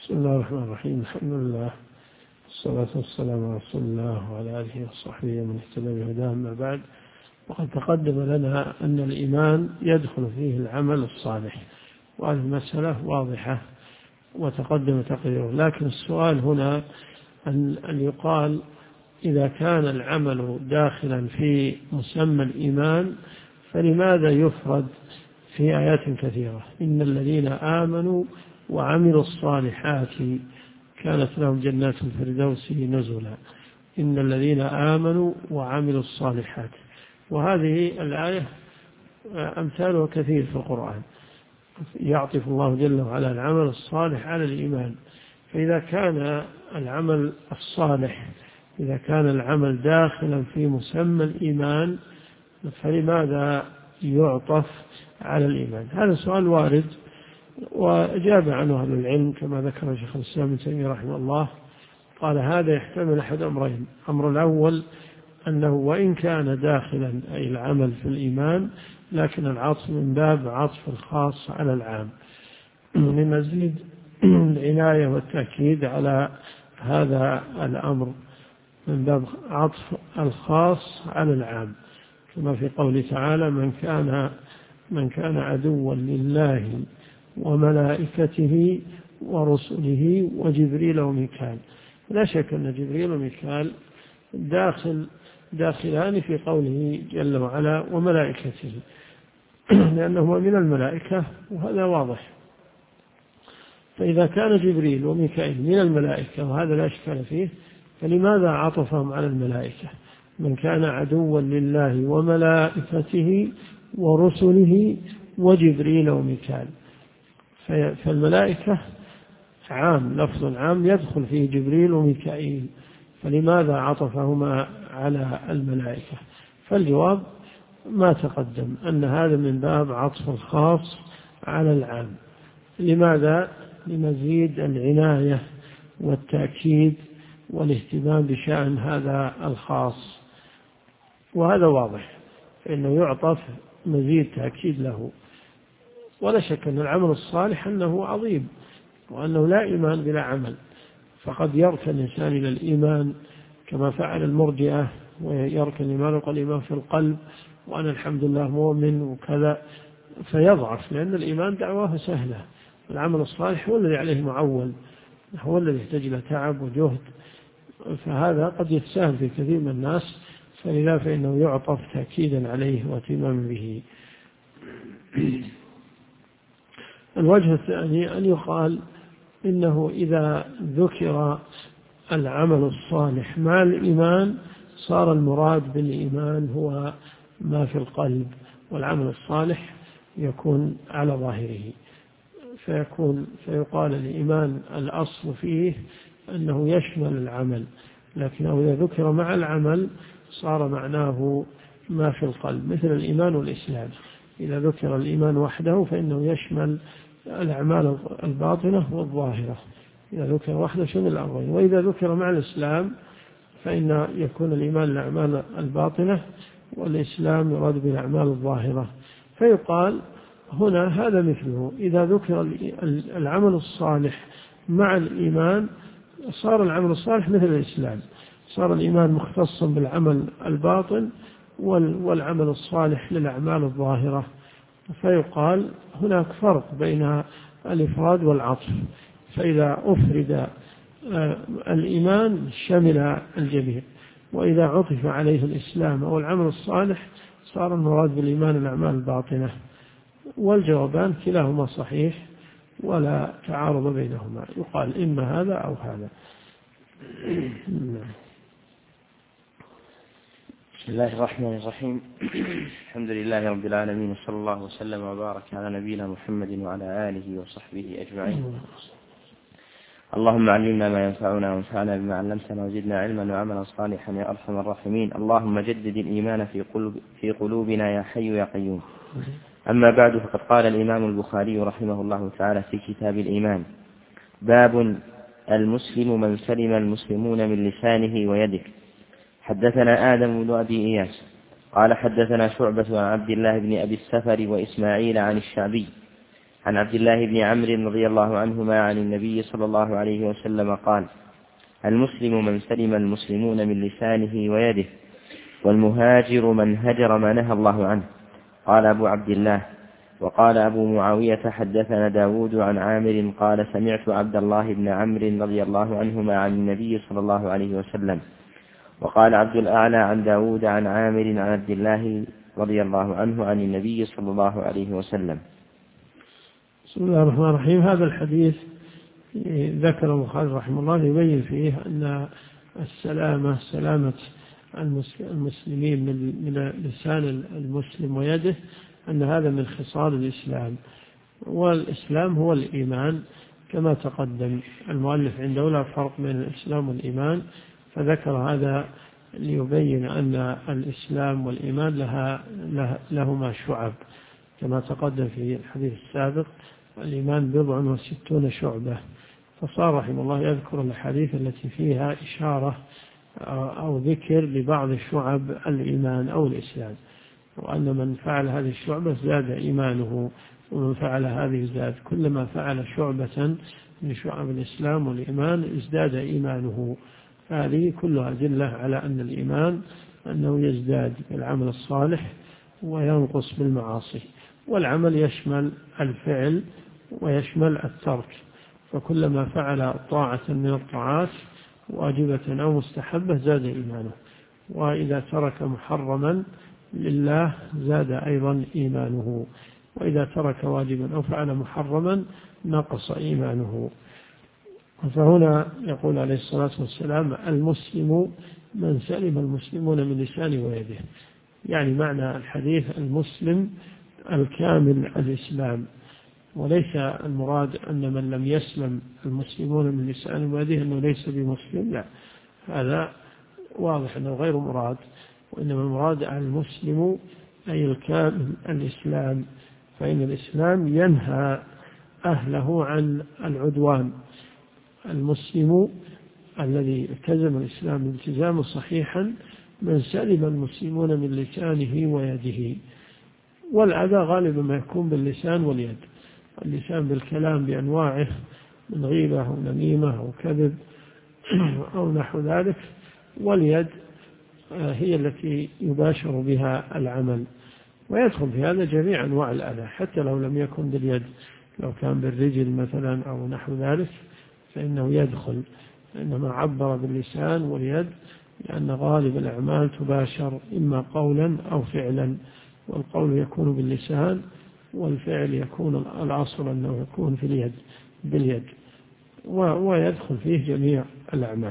بسم الله الرحمن الرحيم. الحمد لله والصلاة والسلام على رسول الله وعلى آله وصحبه ومن اهتدى بهداه. أما بعد، وقد تقدم لنا أن الإيمان يدخل فيه العمل الصالح، وهذه المسألة واضحة وتقدم تقريره. لكن السؤال هنا أن يقال إذا كان العمل داخلا في مسمى الإيمان فلماذا يفرد في آيات كثيرة؟ إن الذين آمنوا وعملوا الصالحات كانت لهم جنات الفردوس نزلا. إن الذين آمنوا وعملوا الصالحات، وهذه الآية أمثالها كثير في القرآن، يعطف الله جل وعلا العمل الصالح على الإيمان. فإذا كان العمل الصالح، إذا كان العمل داخلا في مسمى الإيمان فلماذا يعطف على الإيمان؟ هذا سؤال وارد وأجاب عنه أهل العلم كما ذكر شيخ الإسلام ابن تيمية رحمه الله. قال هذا يحتمل أحد أمرين: الأمر الأول أنه وإن كان داخلا أي العمل في الإيمان لكن العطف من باب عطف الخاص على العام، لمزيد العناية والتأكيد على هذا الأمر، من باب عطف الخاص على العام، كما في قوله تعالى: من كان عدوا لله وملائكته ورسله وجبريل وميكال. لا شك أن جبريل وميكال داخلان في قوله جل وعلا وملائكته، لأنهما من الملائكة وهذا واضح. فإذا كان جبريل وميكائيل من الملائكة وهذا لا إشكال فيه، فلماذا عطفهم على الملائكة؟ من كان عدوا لله وملائكته ورسله وجبريل وميكال. فالملائكة عام، لفظ عام يدخل فيه جبريل وميكائيل، فلماذا عطفهما على الملائكة؟ فالجواب ما تقدم، أن هذا من باب عطف الخاص على العام. لماذا؟ لمزيد العناية والتأكيد والاهتمام بشأن هذا الخاص، وهذا واضح، فإنه يعطف مزيد تأكيد له. ولا شك أن العمل الصالح أنه عظيم، وأنه لا إيمان بلا عمل، فقد يركن الإنسان إلى الإيمان كما فعل المرجئة، ويركن الإيمان وقال الإيمان في القلب وأنا الحمد لله مؤمن وكذا، فيضعف، لأن الإيمان دعواه سهلة. العمل الصالح هو الذي عليه معول، هو الذي يحتاج إلى تعب وجهد، فهذا قد يتساهل في كثير من الناس، فلذا فإنه يعطف تأكيدا عليه واهتماما به. الوجه الثاني أن يقال إنه إذا ذكر العمل الصالح مع الإيمان صار المراد بالإيمان هو ما في القلب، والعمل الصالح يكون على ظاهره، فيقال الإيمان الأصل فيه أنه يشمل العمل، لكنه إذا ذكر مع العمل صار معناه ما في القلب، مثل الإيمان والإسلام. إذا ذكر الإيمان وحده فإنه يشمل الأعمال الباطنة والظاهرة، إذا ذكر وحده شمل الأمرين. وإذا ذكر مع الإسلام فإن يكون الإيمان الأعمال الباطنة والإسلام يراد بالأعمال الظاهرة. فيقال هنا هذا مثله، إذا ذكر العمل الصالح مع الإيمان صار العمل الصالح مثل الإسلام، صار الإيمان مختصا بالعمل الباطن والعمل الصالح للأعمال الظاهرة. فيقال هناك فرق بين الإفراد والعطف، فإذا أفرد الإيمان شمل الجميع، وإذا عطف عليه الإسلام أو العمل الصالح صار المراد بالإيمان الأعمال الباطنة. والجوابان كلاهما صحيح ولا تعارض بينهما، يقال إما هذا أو هذا. بسم الله الرحمن الرحيم. الحمد لله رب العالمين، وصلى الله وسلم وبارك على نبينا محمد وعلى آله وصحبه أجمعين. اللهم علمنا ما ينفعنا وانفعنا بما علمتنا وزدنا علما وعملا صالحا يا أرحم الراحمين. اللهم جدد الإيمان في قلوبنا يا حي يا قيوم. أما بعد، فقد قال الإمام البخاري رحمه الله تعالى في كتاب الإيمان: باب المسلم من سلم المسلمون من لسانه ويده. حدثنا آدم بن أبي إياس قال حدثنا شعبة عن عبد الله بن أبي السفر وإسماعيل عن الشعبي عن عبد الله بن عمرو رضي الله عنهما عن النبي صلى الله عليه وسلم قال: المسلم من سلم المسلمون من لسانه ويده، والمهاجر من هجر ما نهى الله عنه. قال أبو عبد الله. وقال أبو معاوية: حدثنا داود عن عامر قال: سمعت عبد الله بن عمرو رضي الله عنهما عن النبي صلى الله عليه وسلم. وقال عبد الأعلى عن داود عن عامر عن عبد الله رضي الله عنه عن النبي صلى الله عليه وسلم. بسم الله الرحمن الرحيم. هذا الحديث ذكر البخاري رحمه الله يبين فيه أن سلامة المسلمين من لسان المسلم ويده، أن هذا من خصال الإسلام، والإسلام هو الإيمان كما تقدم. المؤلف عنده لا فرق بين الإسلام والإيمان، فذكر هذا ليبين أن الإسلام والإيمان لهما شعب كما تقدم في الحديث السابق: الإيمان 60 شعبة. فصار رحمه الله يذكر الحديث التي فيها إشارة أو ذكر لبعض شعب الإيمان أو الإسلام، وأن من فعل هذه الشعبة زاد إيمانه، ومن فعل هذه زاد. كلما فعل شعبة من شعب الإسلام والإيمان ازداد إيمانه. هذه كلها دلة على أن الإيمان أنه يزداد بالعمل الصالح وينقص بالمعاصي، والعمل يشمل الفعل ويشمل الترك، فكلما فعل طاعة من الطاعات واجبة أو مستحبة زاد إيمانه، وإذا ترك محرما لله زاد أيضا إيمانه، وإذا ترك واجبا أو فعل محرما نقص إيمانه. فهنا يقول عليه الصلاة والسلام: المسلم من سلم المسلمون من لسانه ويده. يعني معنى الحديث المسلم الكامل الإسلام، وليس المراد أن من لم يسلم المسلمون من لسانه ويده أنه ليس بمسلم، لا، هذا واضح أنه غير مراد، وإنما المراد المسلم أي الكامل الإسلام، فإن الإسلام ينهى أهله عن العدوان. المسلم الذي التزم الإسلام التزاما صحيحا من سلم المسلمون من لسانه ويده. والأذى غالبا ما يكون باللسان واليد: اللسان بالكلام بأنواعه من غيبة أو نميمة أو كذب أو نحو ذلك، واليد هي التي يباشر بها العمل، ويدخل في هذا جميع أنواع الأذى حتى لو لم يكن باليد، لو كان بالرجل مثلا أو نحو ذلك فإنه يدخل، إنما عبر باللسان واليد لأن غالب الأعمال تباشر إما قولا أو فعلا، والقول يكون باللسان والفعل يكون الأصل أنه يكون في اليد باليد، ويدخل فيه جميع الأعمال.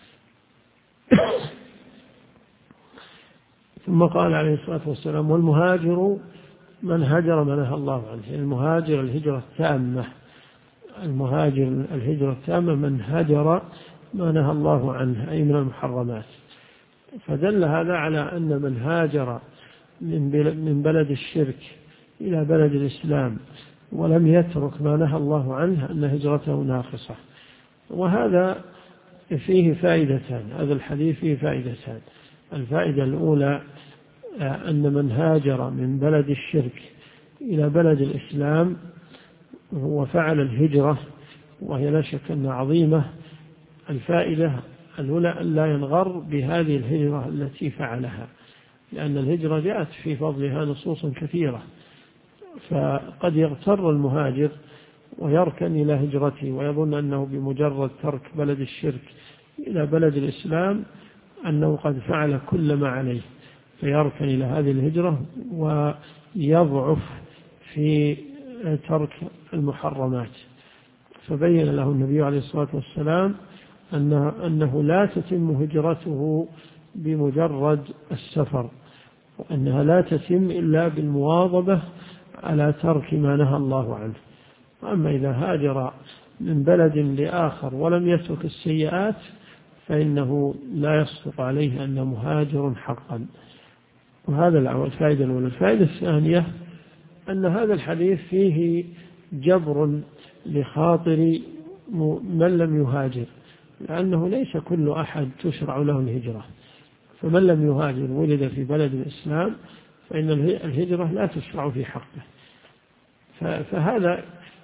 ثم قال عليه الصلاة والسلام: والمهاجر من هجر ما نهى الله عنه. المهاجر الهجرة التامة، المهاجر الهجرة التامة من هجر ما نهى الله عنه أي من المحرمات. فدل هذا على أن من هاجر من بلد الشرك إلى بلد الإسلام ولم يترك ما نهى الله عنه أن هجرته ناقصة. وهذا فيه فائدتان، هذا الحديث فيه فائدتان. الفائدة الأولى أن من هاجر من بلد الشرك إلى بلد الإسلام وفعل الهجرة، وهي لا شك أنها عظيمة. الفائدة الأولى أن لا ينغر بهذه الهجرة التي فعلها، لأن الهجرة جاءت في فضلها نصوص كثيرة، فقد يغتر المهاجر ويركن إلى هجرته ويظن أنه بمجرد ترك بلد الشرك إلى بلد الإسلام أنه قد فعل كل ما عليه، فيركن إلى هذه الهجرة ويضعف في ترك المحرمات. فبين له النبي عليه الصلاة والسلام أنه لا تتم هجرته بمجرد السفر، وأنها لا تتم إلا بالمواظبة على ترك ما نهى الله عنه. أما إذا هاجر من بلد لآخر ولم يترك السيئات فإنه لا يصدق عليه أنه مهاجر حقا. وهذا الفائدة الأولى. الفائدة الثانية أن هذا الحديث فيه جبر لخاطر من لم يهاجر، لأنه ليس كل أحد تشرع له الهجرة، فمن لم يهاجر ولد في بلد الإسلام فإن الهجرة لا تشرع في حقه. فهذا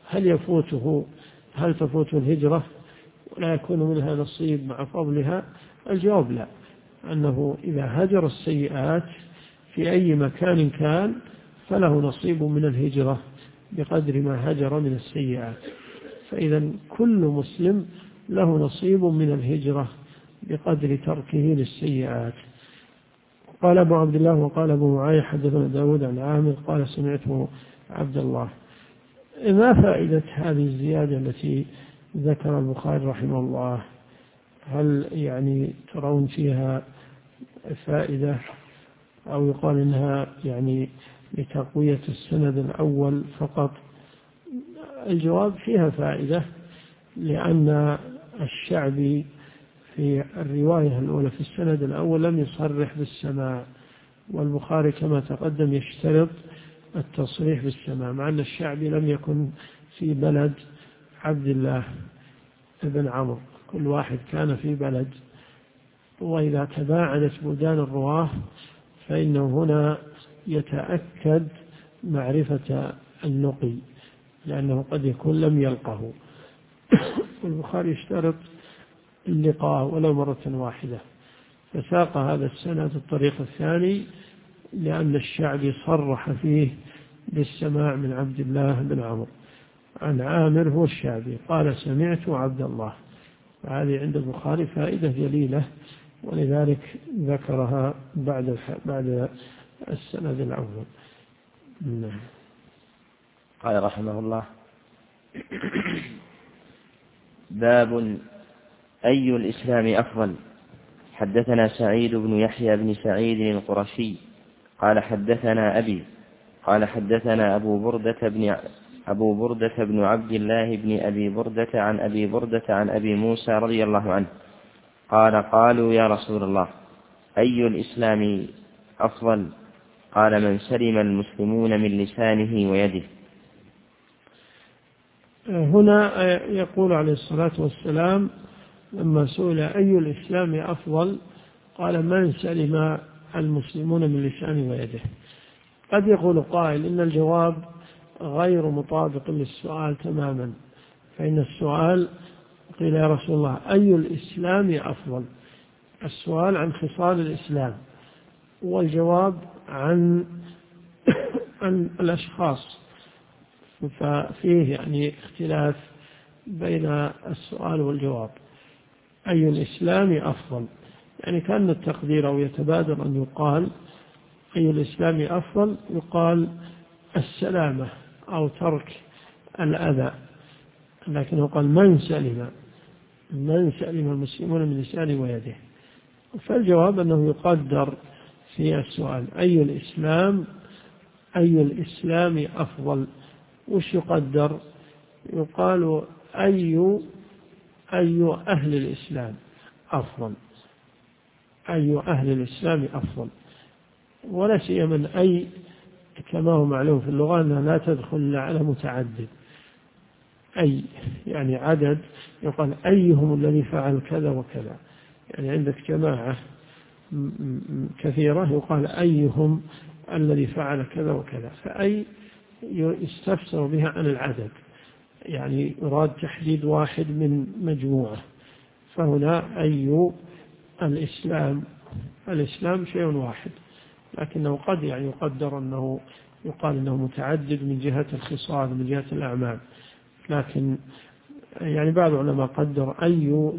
هل تفوته الهجرة ولا يكون منها نصيب مع فضلها؟ الجواب لا، أنه إذا هجر السيئات في أي مكان كان فله نصيب من الهجرة بقدر ما هجر من السيئات. فإذا كل مسلم له نصيب من الهجرة بقدر تركه للسيئات. قال أبو عبد الله وقال أبو معاية حدثنا داود عن عامر قال سمعته عبد الله. ما فائدة هذه الزيادة التي ذكر البخاري رحمه الله؟ هل يعني ترون فيها فائدة أو يقال إنها يعني لتقوية السند الأول فقط؟ الجواب فيها فائدة، لأن الشعبي في الرواية الأولى في السند الأول لم يصرح بالسماع، والبخاري كما تقدم يشترط التصريح بالسماع، مع أن الشعبي لم يكن في بلد عبد الله بن عمرو، كل واحد كان في بلد. وإذا تباعدت بلدان الرواة فإنه هنا يتأكد معرفة النقي، لأنه قد يكون لم يلقه. والبخاري يشترط اللقاء ولو مرة واحدة، فساق هذا السند الطريق الثاني لأن الشعبي صرح فيه بالسماع من عبد الله بن عمرو عن عامر هو الشعبي قال سمعت عبد الله. وهذه عند البخاري فائدة جليلة، ولذلك ذكرها بعد السند الأول. قال رحمه الله: باب أي الإسلام أفضل. حدثنا سعيد بن يحيى بن سعيد القرشي قال حدثنا أبي قال حدثنا أبو بردة بن عبد الله بن أبي بردة عن أبي بردة عن أبي موسى رضي الله عنه قال: قالوا يا رسول الله أي الإسلام أفضل؟ قال: من سلم المسلمون من لسانه ويده. هنا يقول عليه الصلاة والسلام لما سئل أي الإسلام أفضل قال: من سلم المسلمون من لسانه ويده. قد يقول قائل إن الجواب غير مطابق للسؤال تماما، فإن السؤال قيل يا رسول الله أي الإسلام أفضل، السؤال عن خصال الإسلام، والجواب عن الأشخاص، ففيه يعني اختلاف بين السؤال والجواب. أي الإسلام أفضل، يعني كان التقدير أو يتبادر أن يقال أي الإسلام أفضل، يقال السلامة أو ترك الأذى، لكنه قال من سلم المسلمون من لسانه ويده. فالجواب أنه يقدر في السؤال أي الإسلام أفضل، وش يقدر؟ يقال أي أهل الإسلام أفضل، أي أهل الإسلام أفضل، ولا سيما أي كما هو معلوم في اللغة أنها لا تدخل على متعدد، أي يعني عدد، يقال أيهم الذي فعل كذا وكذا، يعني عندك جماعة كثيرة يقال أيهم الذي فعل كذا وكذا، فأي يستفسر بها عن العدد، يعني يراد تحديد واحد من مجموعة. فهنا أي الإسلام شيء واحد، لكنه قد يعني يقدر أنه يقال أنه متعدد من جهة الخصال من جهة الأعمال، لكن يعني بعض العلماء قدر أي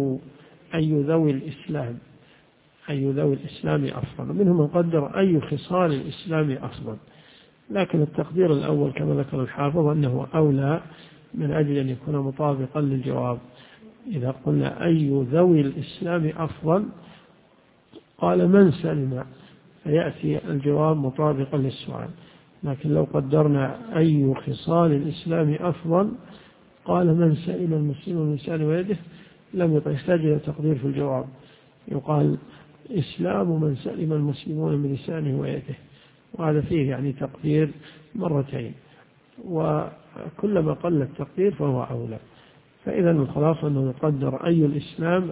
ذوي الإسلام أفضل، منهم من قدر أي خصال الإسلام أفضل، لكن التقدير الأول كما ذكر الحافظ أنه أولى من أجل أن يكون مطابقا للجواب. إذا قلنا أي ذوي الإسلام أفضل قال من سلم، فيأتي الجواب مطابقا للسؤال، لكن لو قدرنا أي خصال الإسلام أفضل قال من سلم المسلمون من لسانه ويده، لم يحتاج إلى تقدير في الجواب، يقال إسلام من سلم المسلمون من لسانه ويده، وهذا فيه يعني تقدير مرتين، وكلما قل التقدير فهو أولى. فإذا الخلاصة أنه يقدر أي الإسلام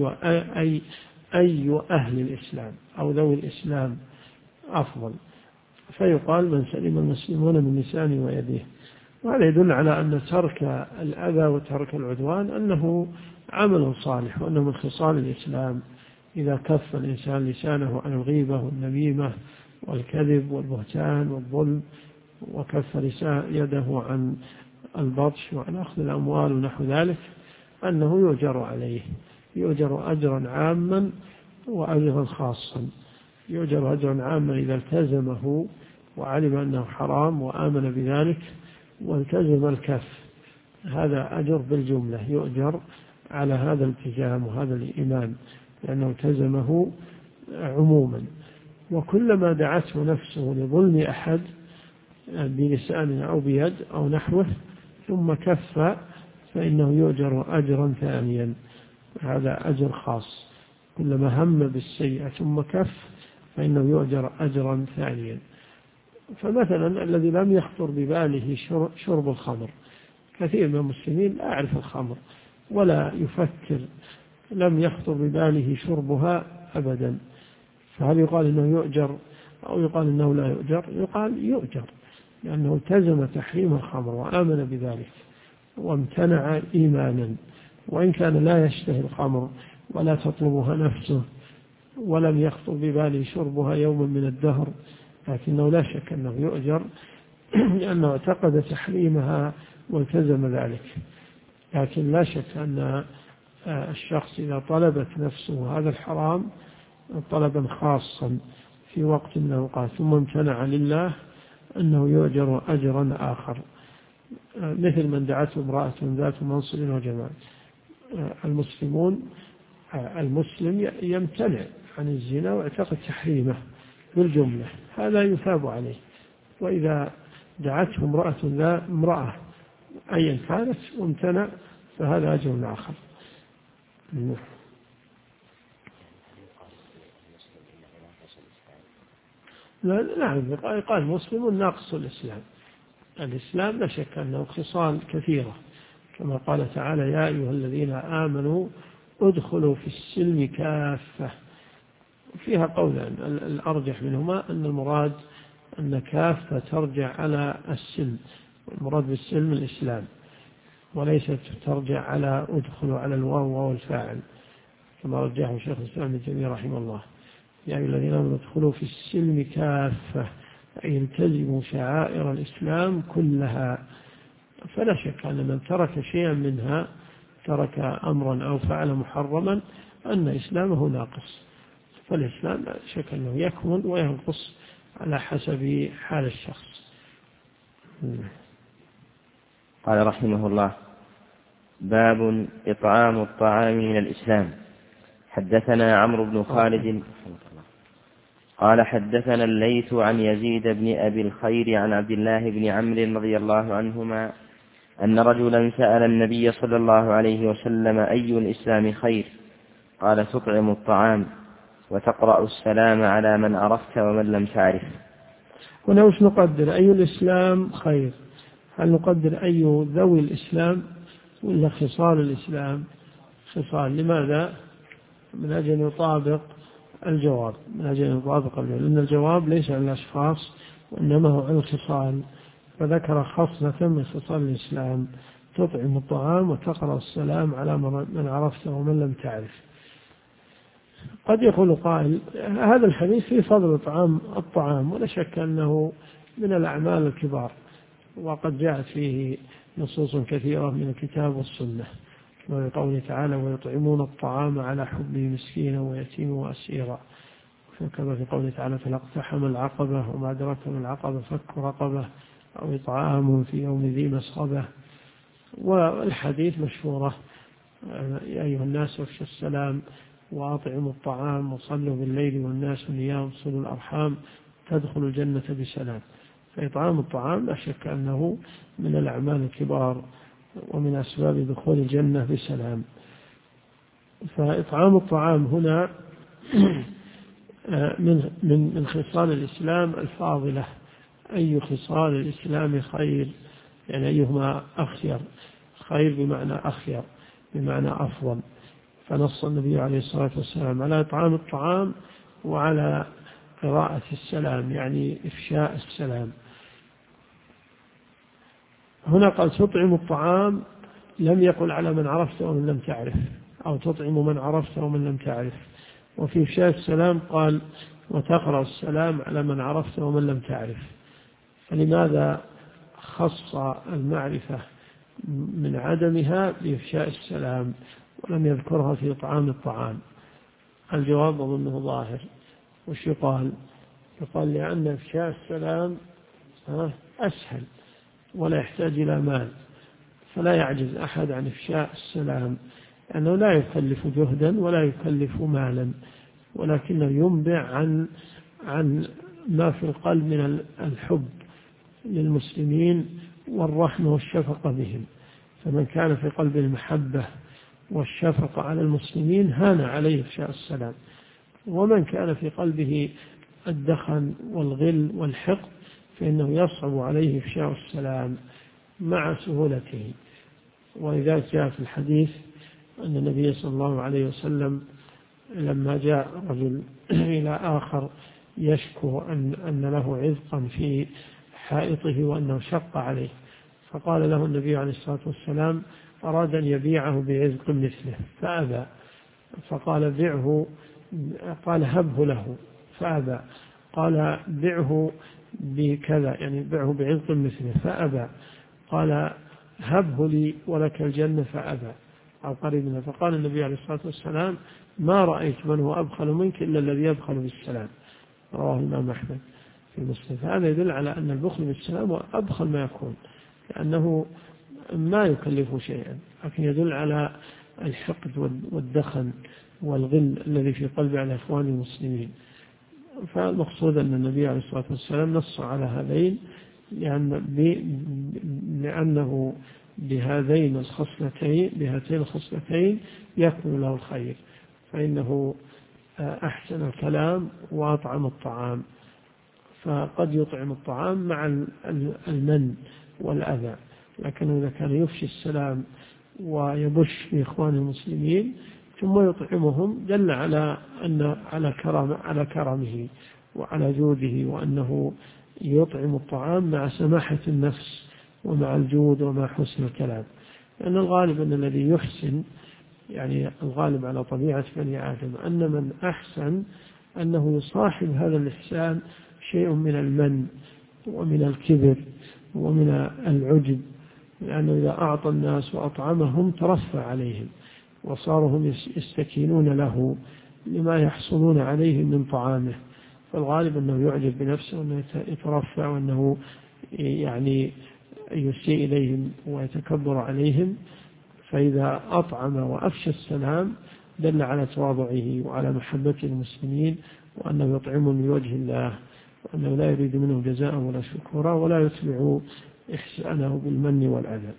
أي أهل الإسلام أو ذوي الإسلام أفضل، فيقال من سلم المسلمون من لسانه ويده. وهذا يدل على أن ترك الأذى وترك العدوان أنه عمل صالح، وأنه من خصال الإسلام. إذا كف الإنسان لسانه عن الغيبة والنميمة والكذب والبهتان والظلم، وكف يده عن البطش وعن أخذ الأموال ونحو ذلك، أنه يؤجر عليه، يؤجر أجرا عاما وأجرا خاصا. يؤجر أجرا عاما إذا التزمه وعلم أنه حرام وآمن بذلك والتزم الكف، هذا أجر بالجملة، يؤجر على هذا الالتزام وهذا الإيمان لأنه التزمه عموما. وكلما دعته نفسه لظلم أحد بلسان أو بيد أو نحوه ثم كف فإنه يؤجر أجرا ثانيا، هذا أجر خاص. كلما هم بالسيئة ثم كف فإنه يؤجر أجرا ثانيا. فمثلا الذي لم يخطر بباله شرب الخمر، كثير من المسلمين لا يعرف الخمر ولا يفكر، لم يخطر بباله شربها أبدا، فهل يقال إنه يؤجر أو يقال إنه لا يؤجر؟ يقال يؤجر، لأنه التزم تحريم الخمر وآمن بذلك وامتنع إيمانا، وإن كان لا يشتهي الخمر ولا تطلبها نفسه ولم يخطر بباله شربها يوما من الدهر، لكنه لا شك أنه يؤجر لأنه اعتقد تحريمها والتزم ذلك. لكن لا شك أن الشخص إذا طلبت نفسه هذا الحرام طلبا خاصا في وقت من الأوقات ثم امتنع لله أنه يؤجر أجرا آخر، مثل من دعته امرأة ذات منصب وجمال. المسلم يمتنع عن الزنا واعتقد تحريمه بالجملة، هذا يثاب عليه. وإذا دعته امرأة أيا كانت وامتنع فهذا أجر آخر. نعم، قال مسلم ناقص الإسلام. الإسلام لا شك أنه خصال كثيرة، كما قال تعالى: يا أيها الذين آمنوا ادخلوا في السلم كافة. فيها قولان، الأرجح منهما أن المراد أن كافة ترجع على السلم، والمراد بالسلم الإسلام، وليست ترجع على ادخلوا على الواو والفاعل كما رجحه شيخ الإسلام ابن تيمية رحمه الله. يا أيها الذين آمنوا ادخلوا في السلم كافة، أي التزموا شعائر الإسلام كلها. فلا شك أن من ترك شيئا منها، ترك أمرا أو فعل محرما، أن إسلامه ناقص. فالإسلام لا شك أنه يكمل وينقص على حسب حال الشخص. قال رحمه الله: باب إطعام الطعام من الإسلام. حدثنا عمرو بن خالد قال حدثنا الليث عن يزيد بن أبي الخير عن عبد الله بن عمرو رضي الله عنهما أن رجلا سأل النبي صلى الله عليه وسلم: أي الإسلام خير؟ قال: تطعم الطعام وتقرأ السلام على من عرفت ومن لم تعرف. هنا وش نقدر؟ أي الإسلام خير؟ هل نقدر أي ذوي الإسلام ولا خصال الإسلام؟ خصال. لماذا؟ من أجل يطابق الجواب، لأن الجواب ليس عن الأشخاص وإنما هو عن الخصال، فذكر خصلة من خصال الإسلام: تطعم الطعام وتقرأ السلام على من عرفت ومن لم تعرف. قد يقول قائل: هذا الحديث في فضل إطعام الطعام، ولا شك أنه من الأعمال الكبار، وقد جاءت فيه نصوص كثيرة من الكتاب والسنة، كما قوله تعالى: ويطعمون الطعام على حبه مسكينا ويتيما وأسيرا، كما في قوله تعالى: فلاقتحم العقبة وما أدراك ما العقبة فك رقبة أو إطعام في يوم ذي مسغبة. والحديث مشهورة: يا أيها الناس افشوا السلام وأطعموا الطعام وصلوا بالليل والناس نيام صلوا الأرحام تدخلوا الجنة بسلام. فإطعام الطعام لا شك أنه من الأعمال الكبار ومن أسباب دخول الجنة بسلام. فإطعام الطعام هنا من خصال الإسلام الفاضلة. أي خصال الإسلام خير؟ يعني أيهما أخير؟ خير بمعنى أخير، بمعنى أفضل. فنص النبي عليه الصلاة والسلام على إطعام الطعام وعلى قراءة السلام، يعني إفشاء السلام. هنا قال تطعم الطعام، لم يقل على من عرفت ومن لم تعرف، أو تطعم من عرفت ومن لم تعرف. وفي إفشاء السلام قال وتقرأ السلام على من عرفت ومن لم تعرف. فلماذا خص المعرفة من عدمها بإفشاء السلام ولم يذكرها في إطعام الطعام؟ الجواب أظنه ظاهر. وش يقال؟ يقال لأن إفشاء السلام أسهل ولا يحتاج إلى مال، فلا يعجز أحد عن إفشاء السلام، لأنه لا يكلف جهدا ولا يكلف مالا، ولكنه ينبع عن ما في القلب من الحب للمسلمين والرحمة والشفقة بهم. فمن كان في قلبه المحبة والشفقة على المسلمين هان عليه إفشاء السلام، ومن كان في قلبه الدخن والغل والحقد فإنه يصعب عليه إفشاء السلام مع سهولته. ولذلك جاء في الحديث أن النبي صلى الله عليه وسلم لما جاء رجل إلى آخر يشكو أن له عذقا في حائطه وأنه شق عليه، فقال له النبي عليه الصلاة والسلام أراد أن يبيعه بعذق مثله فأبى، فقال بعه، قال هبه له فأبى، قال بعه بكذا يعني بعه بعذق مثله فأبى، قال هبه لي ولك الجنة فأبى أو قريب منه. فقال النبي عليه الصلاة والسلام ما رأيت من هو أبخل منك إلا الذي يبخل بالسلام، رواه الإمام أحمد في مسلم. فهذا يدل على أن البخل بالسلام هو أبخل ما يكون، لأنه ما يكلف شيئا، لكن يدل على الحقد والدخن والغل الذي في قلب على إخوان المسلمين. فالمقصود أن النبي عليه الصلاة والسلام نص على هذين لأنه بهاتين الخصلتين يكمل له الخير، فإنه أحسن الكلام وأطعم الطعام. فقد يطعم الطعام مع المن والأذى، لكن إذا كان يفشي السلام ويبش في إخوان المسلمين ثم يطعمهم دل على كرمه وعلى جوده، وأنه يطعم الطعام مع سماحة النفس ومع الجود ومع حسن الكلام. لأن الغالب أن الذي يحسن، يعني الغالب على طبيعة بني آدم أن من أحسن أنه يصاحب هذا الإحسان شيء من المن ومن الكبر ومن العجب، لأنه إذا أعطى الناس وأطعمهم ترفع عليهم وصاروا هم يستكينون له لما يحصلون عليه من طعامه. فالغالب أنه يعجب بنفسه وأنه يترفع وأنه يعني يسيء إليهم ويتكبر عليهم. فإذا أطعم وأفشى السلام دل على تواضعه وعلى محبة المسلمين، وأنه يطعمهم لوجه الله، وأنه لا يريد منه جزاء ولا شكورا ولا يتبع إحسانه بالمن والأذى.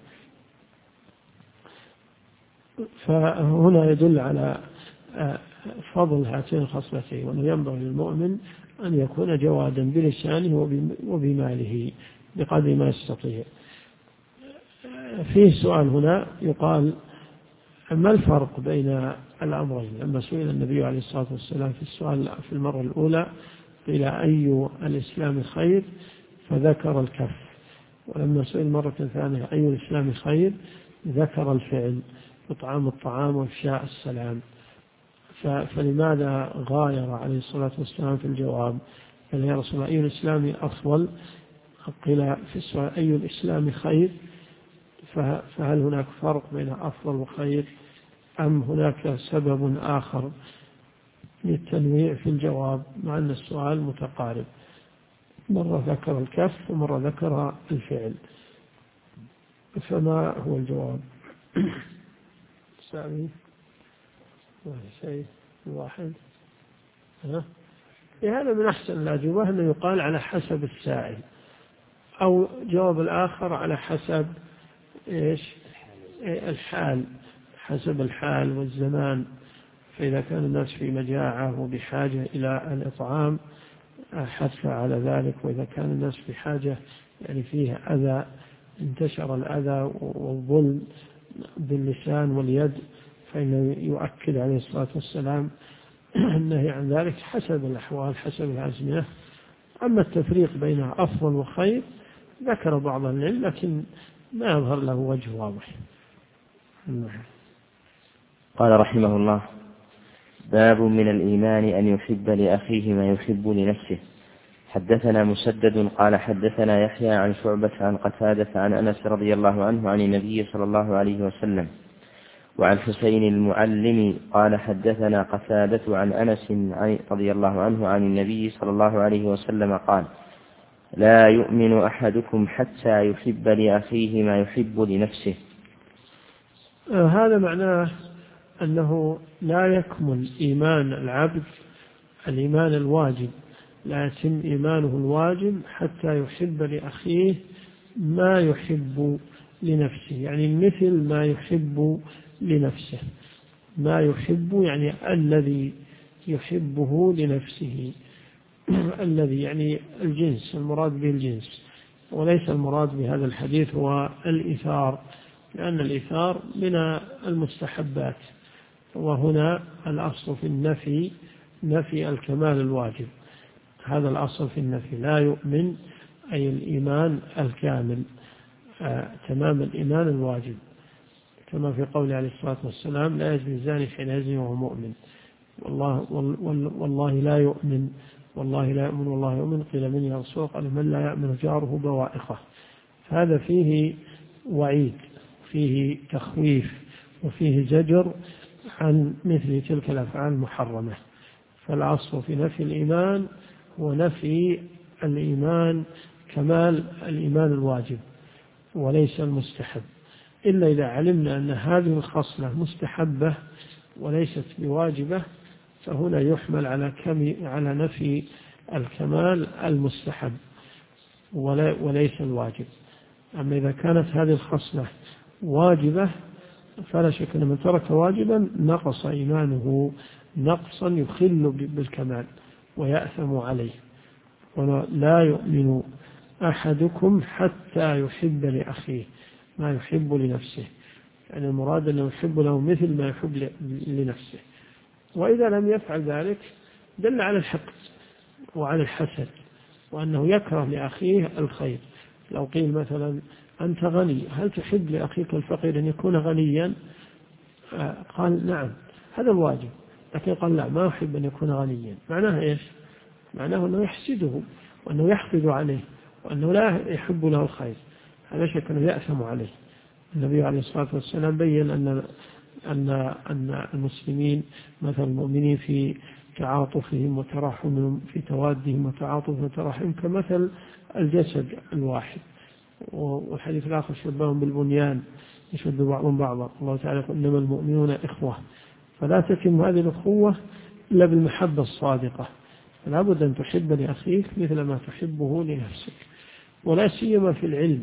فهنا يدل على فضل هاتين الخصلتين، وأنه ينبغي للمؤمن أن يكون جوادا بلسانه وبماله بقدر ما يستطيع. فيه سؤال هنا يقال ما الفرق بين الأمرين؟ لما سئل النبي عليه الصلاة والسلام في السؤال في المرة الأولى قيل أي الإسلام خير فذكر الكف، ولما سئل مرة ثانية أي الإسلام خير ذكر الفعل إطعام الطعام وإفشاء السلام. فلماذا غاير عليه الصلاة والسلام في الجواب؟ قال يا رسول الله أي الإسلام أفضل؟ قيل في السؤال أي الإسلام خير، فهل هناك فرق بين أفضل وخير أم هناك سبب آخر للتنويع في الجواب مع أن السؤال متقارب؟ مرة ذكر الكف ومرة ذكر الفعل، فما هو الجواب؟ سامي شيء واحد هذا من أحسن الأجوبة أنه يقال على حسب السائل، أو جواب الآخر على حسب إيش الحال، حسب الحال والزمان. فإذا كان الناس في مجاعة وبحاجة إلى الإطعام حث على ذلك، وإذا كان الناس في حاجة يعني فيه أذى انتشر الأذى والظلم باللسان واليد فإنه يؤكد عليه الصلاة والسلام النهي عن ذلك حسب الأحوال حسب الأزمنة. أما التفريق بين أفضل وخير ذكر بعض العلم، لكن ما يظهر له وجه واضح. قال رحمه الله: باب من الإيمان أن يحب لأخيه ما يحب لنفسه. حدثنا مسدد قال حدثنا يحيى عن شعبة عن قتادة عن أنس رضي الله عنه عن النبي صلى الله عليه وسلم. وعن حسين المعلم قال حدثنا قتادة عن أنس رضي الله عنه عن النبي صلى الله عليه وسلم قال: لا يؤمن أحدكم حتى يحب لأخيه ما يحب لنفسه. هذا معناه أنه لا يكمل إيمان العبد الإيمان الواجب، لا يتم إيمانه الواجب حتى يحب لأخيه ما يحب لنفسه، يعني مثل ما يحب لنفسه. ما يحب يعني الذي يحبه لنفسه، الذي يعني الجنس، المراد به الجنس، وليس المراد بهذا الحديث هو الإيثار، لأن الإيثار من المستحبات، وهنا الأصل في النفي نفي الكمال الواجب. هذا الأصل في النفي. لا يؤمن أي الإيمان الكامل، تمام الإيمان الواجب، كما في قوله عليه الصلاة والسلام: لا يزني الزاني حين يزني وهو مؤمن، والله لا يؤمن، والله لا يؤمن، والله يؤمن. قيل من يا رسول الله؟ قال: من لا يأمن جاره بوائقه. هذا فيه وعيد، فيه تخويف، وفيه زجر عن مثل تلك الأفعال المحرمة. فالأصل في نفي الإيمان هو نفي الإيمان كمال الإيمان الواجب وليس المستحب، إلا إذا علمنا أن هذه الخصلة مستحبة وليست بواجبة، فهنا يحمل على نفي الكمال المستحب وليس الواجب. أما إذا كانت هذه الخصلة واجبة فلا شك أن من ترك واجبا نقص إيمانه نقصا يخل بالكمال ويأثم عليه. ولا يؤمن أحدكم حتى يحب لأخيه ما يحب لنفسه، يعني المراد أنه يحب له مثل ما يحب لنفسه. وإذا لم يفعل ذلك دل على الحقد وعلى الحسد، وأنه يكره لأخيه الخير. لو قيل مثلا: أنت غني، هل تحب لأخيك الفقير أن يكون غنيا؟ قال: نعم، هذا الواجب. لكن قال: لا، ما أحب أن يكون غنيا. معناه إيش؟ معناه أنه يحسده، وأنه يحقد عليه، وأنه لا يحب له الخير. هذا شك أنه يأثم عليه. النبي عليه الصلاة والسلام بين أن المسلمين مثل المؤمنين في تعاطفهم وتراحمهم، في توادهم وتعاطفهم وتراحمهم كمثل الجسد الواحد. والحديث الآخر: شبههم بالبنيان يشد بعضهم بعضا. الله تعالى يقول: إنما المؤمنون إخوة. فلا تتم هذه الأخوة إلا بالمحبة الصادقة. فلا بد أن تحب لأخيك مثل ما تحبه لنفسك، ولا سيما في العلم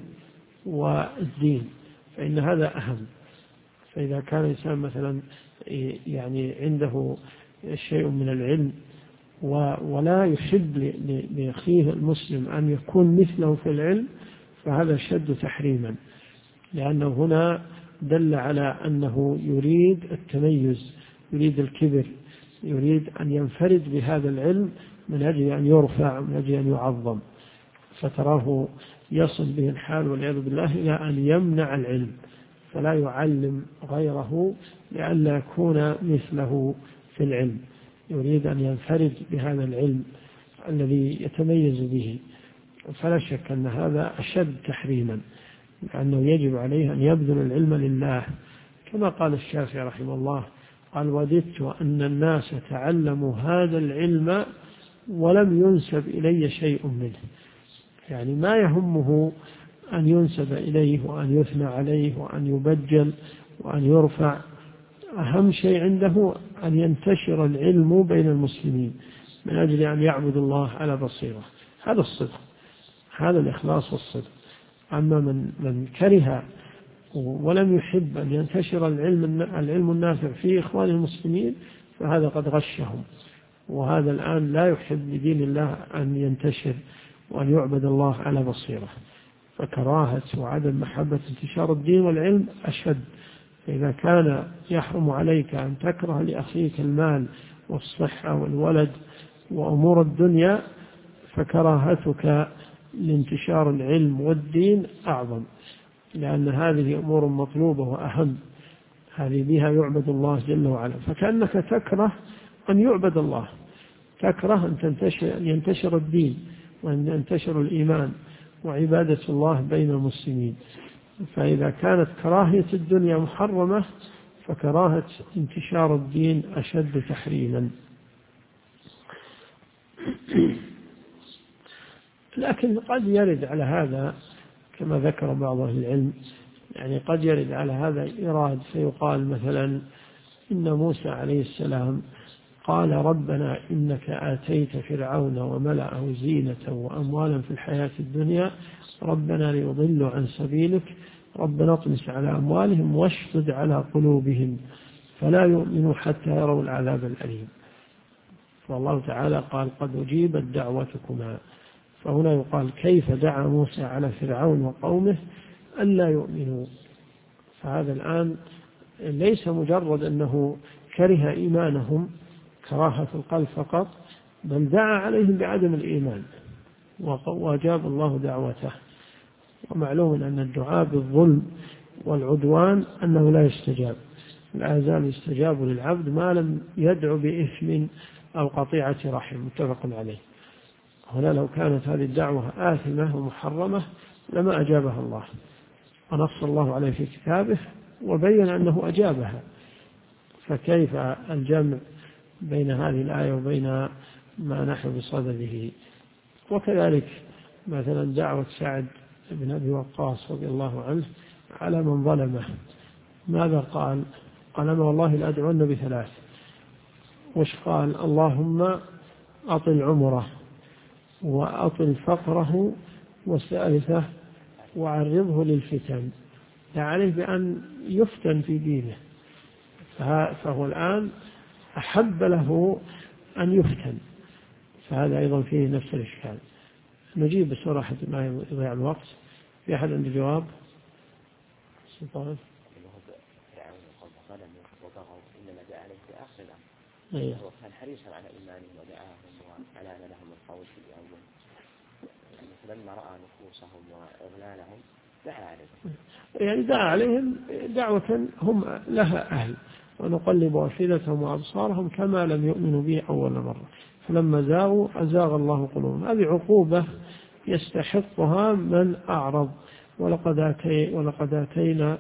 والدين، فإن هذا أهم. فإذا كان الإنسان مثلا يعني عنده شيء من العلم ولا يحب لأخيه المسلم أن يكون مثله في العلم، فهذا شد تحريما، لأنه هنا دل على أنه يريد التميز، يريد الكبر، يريد أن ينفرد بهذا العلم من أجل أن يرفع، من أجل أن يعظم. فتراه يصل به الحال والعياذ بالله إلى أن يمنع العلم، فلا يعلم غيره لئلا يكون مثله في العلم. يريد أن ينفرد بهذا العلم الذي يتميز به. فلا شك أن هذا أشد تحريما، لأنه يجب عليه أن يبذل العلم لله، كما قال الشافعي رحمه الله: قال: وددت أن الناس تعلموا هذا العلم ولم ينسب إلي شيء منه. يعني ما يهمه أن ينسب إليه وأن يثنى عليه وأن يبجل وأن يرفع، أهم شيء عنده أن ينتشر العلم بين المسلمين من أجل أن يعبد الله على بصيرة. هذا الصدق، هذا الإخلاص والصدق. أما من كره ولم يحب أن ينتشر العلم النافع في إخوان المسلمين، فهذا قد غشهم، وهذا الآن لا يحب لدين الله أن ينتشر وأن يعبد الله على بصيرة. فكراهة وعدم محبة انتشار الدين والعلم أشد. فإذا كان يحرم عليك أن تكره لأخيك المال والصحة والولد وأمور الدنيا، فكراهتك لانتشار العلم والدين أعظم. لأن هذه أمور مطلوبة وأهم، هذه بها يعبد الله جل وعلا، فكأنك تكره أن يعبد الله، تكره أن ينتشر الدين وأن ينتشر الإيمان وعبادة الله بين المسلمين. فإذا كانت كراهية الدنيا محرمة فكراهة انتشار الدين أشد تحريما. لكن قد يرد على هذا كما ذكر بعض أهل العلم، يعني قد يرد على هذا إيراد، فيقال مثلا إن موسى عليه السلام قال ربنا إنك آتيت فرعون وملأه زينة وأموالا في الحياة الدنيا ربنا ليضلوا عن سبيلك ربنا اطمس على أموالهم واشدد على قلوبهم فلا يؤمنوا حتى يروا العذاب الأليم. والله تعالى قال قد أجيبت دعوتكما، فهنا يقال كيف دعا موسى على فرعون وقومه ألا يؤمنوا. فهذا الآن ليس مجرد أنه كره إيمانهم كراهة القلب فقط، بل دعا عليهم بعدم الإيمان وأجاب الله دعوته. ومعلوم أن الدعاء بالظلم والعدوان أنه لا يستجاب، لا يزال يستجاب للعبد ما لم يدعو بإثم أو قطيعة رحم، متفق عليه. هنا لو كانت هذه الدعوة آثمة ومحرمة لما أجابها الله، ونص الله عليه في كتابه وبين أنه أجابها، فكيف الجمع بين هذه الآية وبين ما نحن بصدده؟ وكذلك مثلا دعوة سعد بن أبي وقاص رضي الله عنه على من ظلمه، ماذا قال؟ قال أنا والله لأدعون بثلاث. وش قال؟ اللهم أطل عمره وأطل فقره والثالثة وعرضه للفتن، عليه بأن يفتن في دينه، فهو الآن أحب له أن يفتن، فهذا أيضا فيه نفس الإشكال. نجيب بسرعة ما يضيع الوقت. في أحد عنده جواب؟ سلطان. أيه. هو كان حريصا على إيمانهم ودعاهم وأعلان لهم القول في الأول، يعني فلما رأى نفوسهم وإغلالهم دعا عليهم، يعني دعا عليهم دعوة هم لها أهل، ونقلب أفئدتهم وأبصارهم كما لم يؤمنوا به أول مرة، فلما زاغوا أزاغ الله قلوبهم. هذه عقوبة يستحقها من أعرض. ولقد آتينا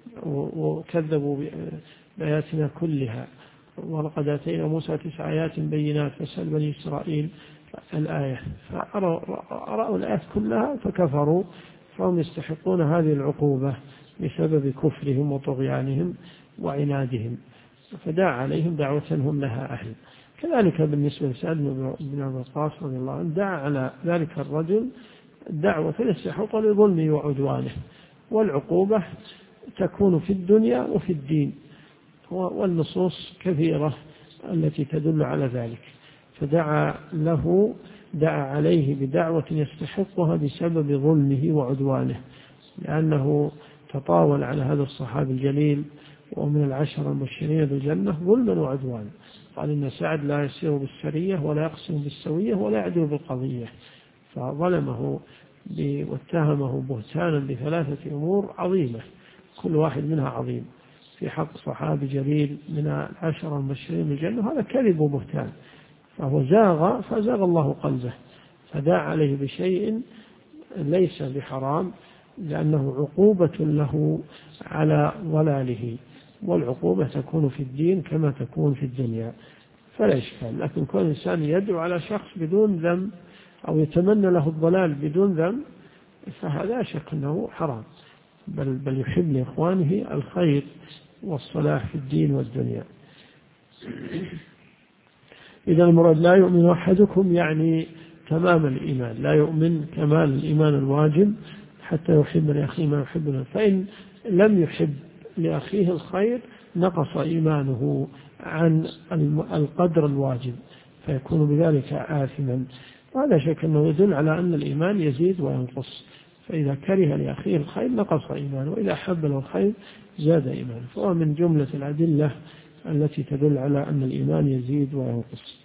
وكذبوا بآياتنا كلها، ولقد آتينا موسى 9 آيات بينات فاسأل بني إسرائيل الآية، فرأوا الآيات كلها فكفروا، فهم يستحقون هذه العقوبة بسبب كفرهم وطغيانهم وعنادهم، فدعا عليهم دعوة هم لها أهل. كذلك بالنسبة لسعد بن أبي وقاص رضي الله عنه دعا على ذلك الرجل دعوة يستحق لظلمه وعدوانه، والعقوبة تكون في الدنيا وفي الدين، والنصوص كثيرة التي تدل على ذلك. فدعا له، دعا عليه بدعوة يستحقها بسبب ظلمه وعدوانه، لأنه تطاول على هذا الصحابي الجليل ومن العشر المبشرين بالجنة ظلما وعدوانا. قال إن سعد لا يسير بالسرية ولا يقسم بالسوية ولا يعدل بالقضية، فظلمه واتهمه بهتانا بثلاثة أمور عظيمة كل واحد منها عظيم في حق صحابي جليل من العشر المبشرين بالجنة، هذا كذب وبهتان، فهو زاغ فزاغ الله قلبه، فدعا عليه بشيء ليس بحرام، لأنه عقوبة له على ضلاله، والعقوبة تكون في الدين كما تكون في الدنيا فلا إشكال. لكن كل إنسان يدعو على شخص بدون ذنب أو يتمنى له الضلال بدون ذنب فهذا شك أنه حرام، بل يحب لإخوانه الخير والصلاح في الدين والدنيا. إذا المراد لا يؤمن أحدكم يعني تمام الإيمان، لا يؤمن كمال الإيمان الواجب حتى يحب لأخيه ما يحب له، فإن لم يحب لأخيه الخير نقص إيمانه عن القدر الواجب فيكون بذلك آثما. وهذا شك أنه يدل على أن الإيمان يزيد وينقص، فإذا كره لأخيه الخير نقص إيمانه، وإذا حب له الخير زاد إيمانه، فهو من جملة الأدلة التي تدل على أن الإيمان يزيد وينقص.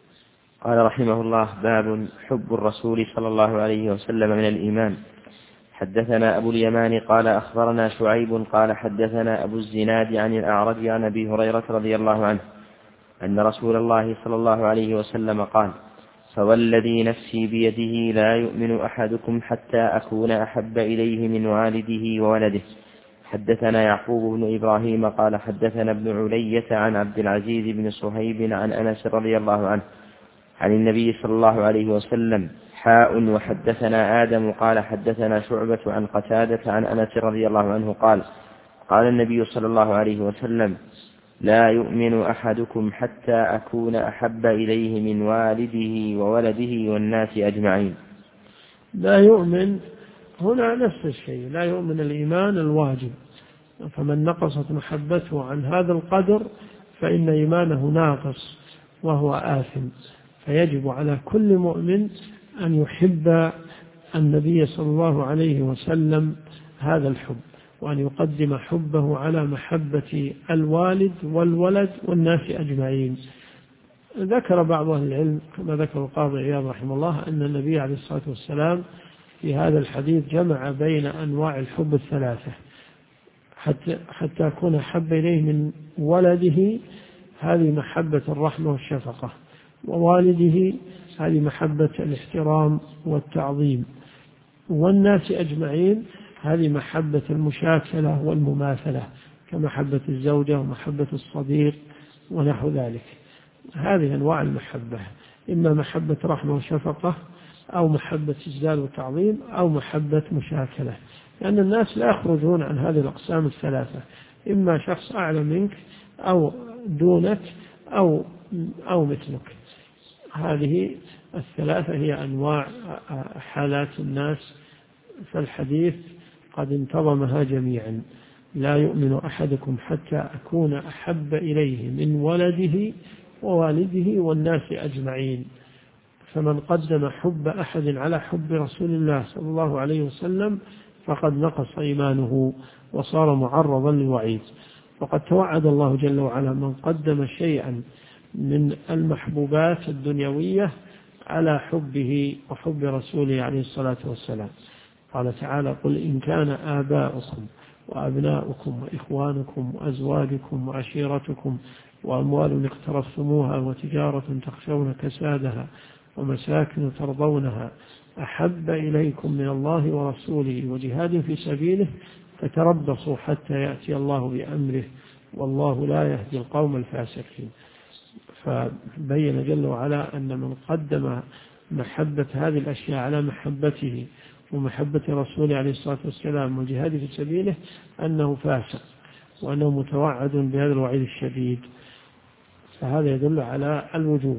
قال رحمه الله: باب حب الرسول صلى الله عليه وسلم من الإيمان. حدثنا أبو اليمان قال أخبرنا شعيب قال حدثنا أبو الزناد عن الأعرج عن أبي هريرة رضي الله عنه أن رسول الله صلى الله عليه وسلم قال: فوالذي نفسي بيده لا يؤمن أحدكم حتى أكون أحب إليه من والده وولده. حدثنا يعقوب بن إبراهيم قال حدثنا ابن علية عن عبد العزيز بن صهيب عن أنس رضي الله عنه عن النبي صلى الله عليه وسلم وحدثنا آدم قال حدثنا شعبة عن قتادة عن أنس رضي الله عنه قال: قال النبي صلى الله عليه وسلم: لا يؤمن أحدكم حتى أكون أحب إليه من والده وولده والناس أجمعين. لا يؤمن هنا نفس الشيء، لا يؤمن الإيمان الواجب، فمن نقصت محبته عن هذا القدر فإن إيمانه ناقص وهو آثم. فيجب على كل مؤمن أن يحب النبي صلى الله عليه وسلم هذا الحب، وأن يقدم حبه على محبة الوالد والولد والناس أجمعين. ذكر بعض أهل العلم كما ذكر القاضي عياض رحمه الله أن النبي عليه الصلاة والسلام في هذا الحديث جمع بين أنواع الحب الثلاثة، حتى أكون أحب إليه من ولده، هذه محبة الرحمة والشفقة، ووالده هذه محبة الاحترام والتعظيم، والناس أجمعين هذه محبة المشاكلة والمماثلة كمحبة الزوجة ومحبة الصديق ونحو ذلك. هذه أنواع المحبة، إما محبة رحمة وشفقة أو محبة إجلال وتعظيم أو محبة مشاكلة، لأن الناس لا يخرجون عن هذه الأقسام الثلاثة، إما شخص أعلى منك أو دونك أو مثلك. هذه الثلاثة هي أنواع حالات الناس، فالحديث قد انتظمها جميعا: لا يؤمن أحدكم حتى أكون أحب إليه من ولده ووالده والناس أجمعين. فمن قدم حب أحد على حب رسول الله صلى الله عليه وسلم فقد نقص إيمانه وصار معرضا للوعيد. وقد توعد الله جل وعلا من قدم شيئا من المحبوبات الدنيوية على حبه وحب رسوله عليه الصلاة والسلام. قال تعالى: قل إن كان آباؤكم وأبناؤكم وإخوانكم وأزواجكم وعشيرتكم وأموال اقترفتموها وتجارة تخشون كسادها ومساكن ترضونها أحب إليكم من الله ورسوله وجهاد في سبيله فتربصوا حتى يأتي الله بأمره والله لا يهدي القوم الفاسقين. فبين جل وعلا أن من قدم محبة هذه الأشياء على محبته ومحبة رسوله عليه الصلاة والسلام والجهاد في سبيله أنه فاسق، وأنه متوعد بهذا الوعيد الشديد. فهذا يدل على الوجوب.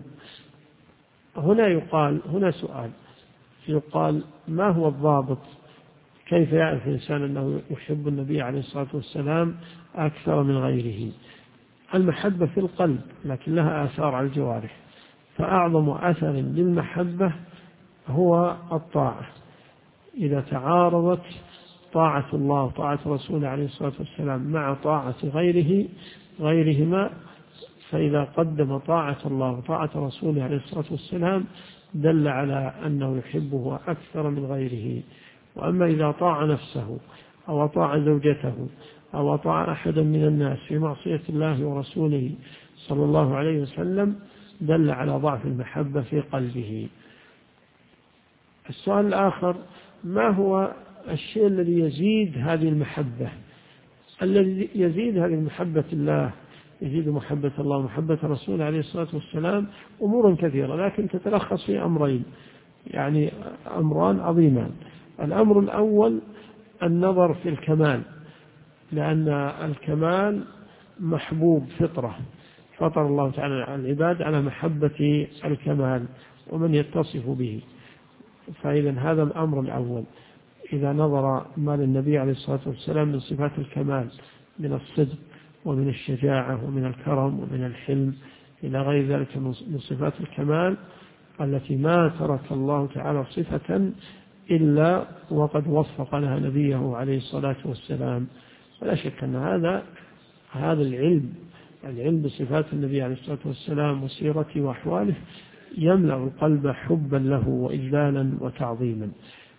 هنا سؤال يقال: ما هو الضابط؟ كيف يعرف الإنسان أنه يحب النبي عليه الصلاة والسلام أكثر من غيره؟ المحبة في القلب لكن لها آثار على الجوارح، فأعظم أثر للمحبة هو الطاعة. إذا تعارضت طاعة الله وطاعة رسوله عليه الصلاة والسلام مع طاعة غيرهما، فإذا قدم طاعة الله وطاعة رسوله عليه الصلاة والسلام دل على أنه يحبه أكثر من غيره. وأما إذا طاع نفسه أو أطاع زوجته أو أطاع أحدا من الناس في معصية الله ورسوله صلى الله عليه وسلم دل على ضعف المحبة في قلبه. السؤال الآخر: ما هو الشيء الذي يزيد هذه المحبة؟ الذي يزيد هذه المحبة الله، يزيد محبة الله ومحبة رسوله عليه الصلاة والسلام أمور كثيرة، لكن تتلخص في أمرين، يعني أمران عظيمان. الأمر الأول النظر في الكمال، لأن الكمال محبوب فطرة، فطر الله تعالى العباد على محبة الكمال ومن يتصف به. فإذا هذا الأمر الأول. إذا نظر ما للنبي عليه الصلاة والسلام من صفات الكمال من الصدق ومن الشجاعة ومن الكرم ومن الحلم إلى غير ذلك من صفات الكمال التي ما ترك الله تعالى صفة إلا وقد وفق لها نبيه عليه الصلاة والسلام. ولا شك أن هذا العلم بصفات النبي عليه الصلاة والسلام وسيرته وأحواله يملأ القلب حبا له وإجلالا وتعظيما.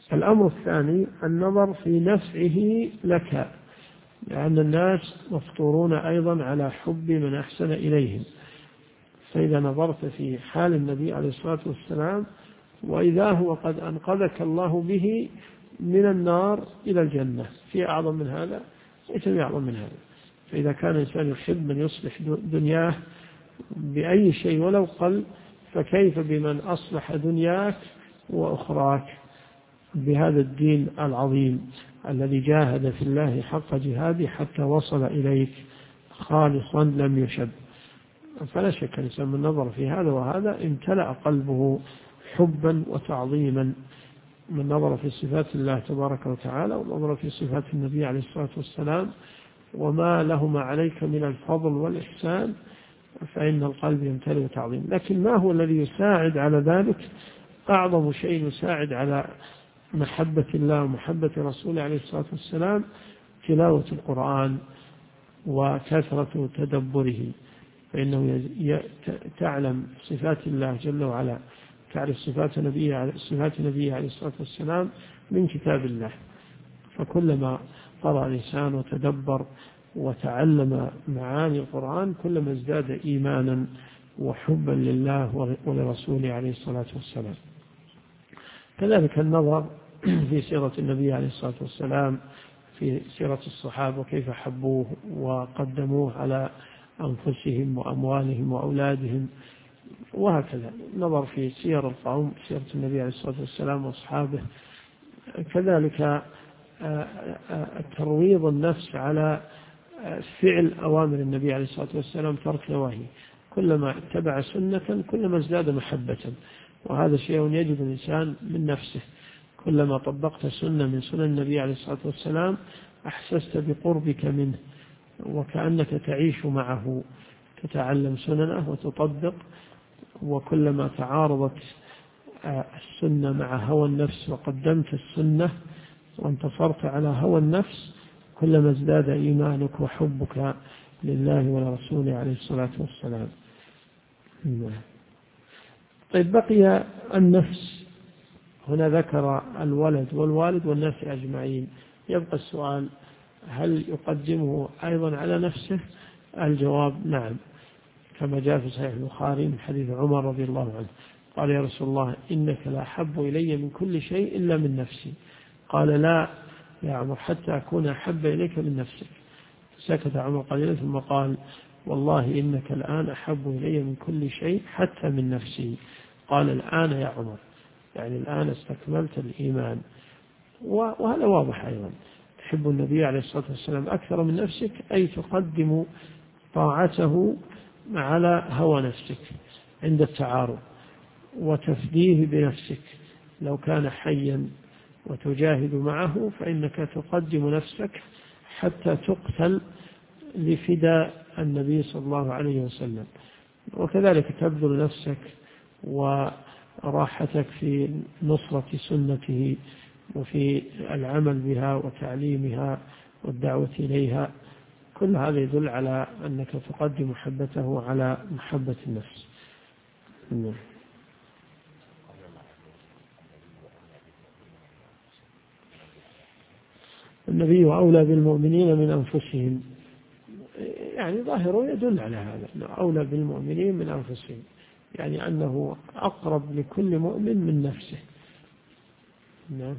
الأمر الثاني النظر في نفعه لك، لأن الناس مفطورون أيضا على حب من أحسن إليهم. فإذا نظرت في حال النبي عليه الصلاة والسلام وإذا هو قد أنقذك الله به من النار إلى الجنة، في أعظم من هذا؟ ليس بأعظم من هذا. فإذا كان الإنسان يحب من يصلح دنياه بأي شيء ولو قل، فكيف بمن أصلح دنياك وأخراك بهذا الدين العظيم الذي جاهد في الله حق جهاده حتى وصل إليك خالصا لم يشب. فلا شك الإنسان من نظر في هذا وهذا امتلأ قلبه حبا وتعظيما، من نظر في صفات الله تبارك وتعالى ونظر في صفات النبي عليه الصلاة والسلام وما لهما عليك من الفضل والإحسان، فإن القلب يمتلئ تعظيم. لكن ما هو الذي يساعد على ذلك؟ أعظم شيء يساعد على محبة الله ومحبة رسوله عليه الصلاة والسلام تلاوة القرآن وكثرة تدبره، فإنه تعلم صفات الله جل وعلا، تعرف صفات نبيه عليه الصلاة والسلام من كتاب الله. فكلما قرأ الإنسان وتدبر وتعلم معاني القرآن كلما ازداد إيمانا وحبا لله ولرسوله عليه الصلاة والسلام. كذلك النظر في سيرة النبي عليه الصلاة والسلام، في سيرة الصحابة وكيف حبوه وقدموه على أنفسهم وأموالهم وأولادهم، وهكذا نظر في سير القوم، سيرة النبي عليه الصلاة والسلام وأصحابه. كذلك ترويض النفس على فعل أوامر النبي عليه الصلاة والسلام، ترك نواهي. كلما اتبع سنة كلما ازداد محبة، وهذا شيء يجد الإنسان من نفسه. كلما طبقت سنة من سنن النبي عليه الصلاة والسلام أحسست بقربك منه وكأنك تعيش معه، تتعلم سننه وتطبق. وكلما تعارضت السنة مع هوى النفس وقدمت السنة وانتصرت على هوى النفس كلما ازداد إيمانك وحبك لله ولرسوله عليه الصلاة والسلام. طيب، بقي النفس. هنا ذكر الولد والوالد والناس أجمعين. يبقى السؤال: هل يقدمه أيضا على نفسه؟ الجواب: نعم، كما جاء في صحيح البخاري من حديث عمر رضي الله عنه قال: يا رسول الله، إنك لا أحب إلي من كل شيء إلا من نفسي. قال: لا يا عمر، حتى أكون أحب إليك من نفسك. سكت عمر قليلا ثم قال: والله إنك الآن أحب إلي من كل شيء حتى من نفسي. قال: الآن يا عمر، يعني الآن استكملت الإيمان. وهذا واضح أيضا، تحب النبي عليه الصلاة والسلام أكثر من نفسك، أي تقدم طاعته على هوى نفسك عند التعارض، وتفديه بنفسك. لو كان حيا وتجاهد معه فإنك تقدم نفسك حتى تقتل لفداء النبي صلى الله عليه وسلم. وكذلك تبذل نفسك وراحتك في نصرة سنته وفي العمل بها وتعليمها والدعوة إليها. كل هذا يدل على أنك تقدم محبته على محبة النفس. النبي أولى بالمؤمنين من أنفسهم، يعني ظاهره يدل على هذا، أنه أولى بالمؤمنين من أنفسهم، يعني أنه أقرب لكل مؤمن من نفسه. نعم.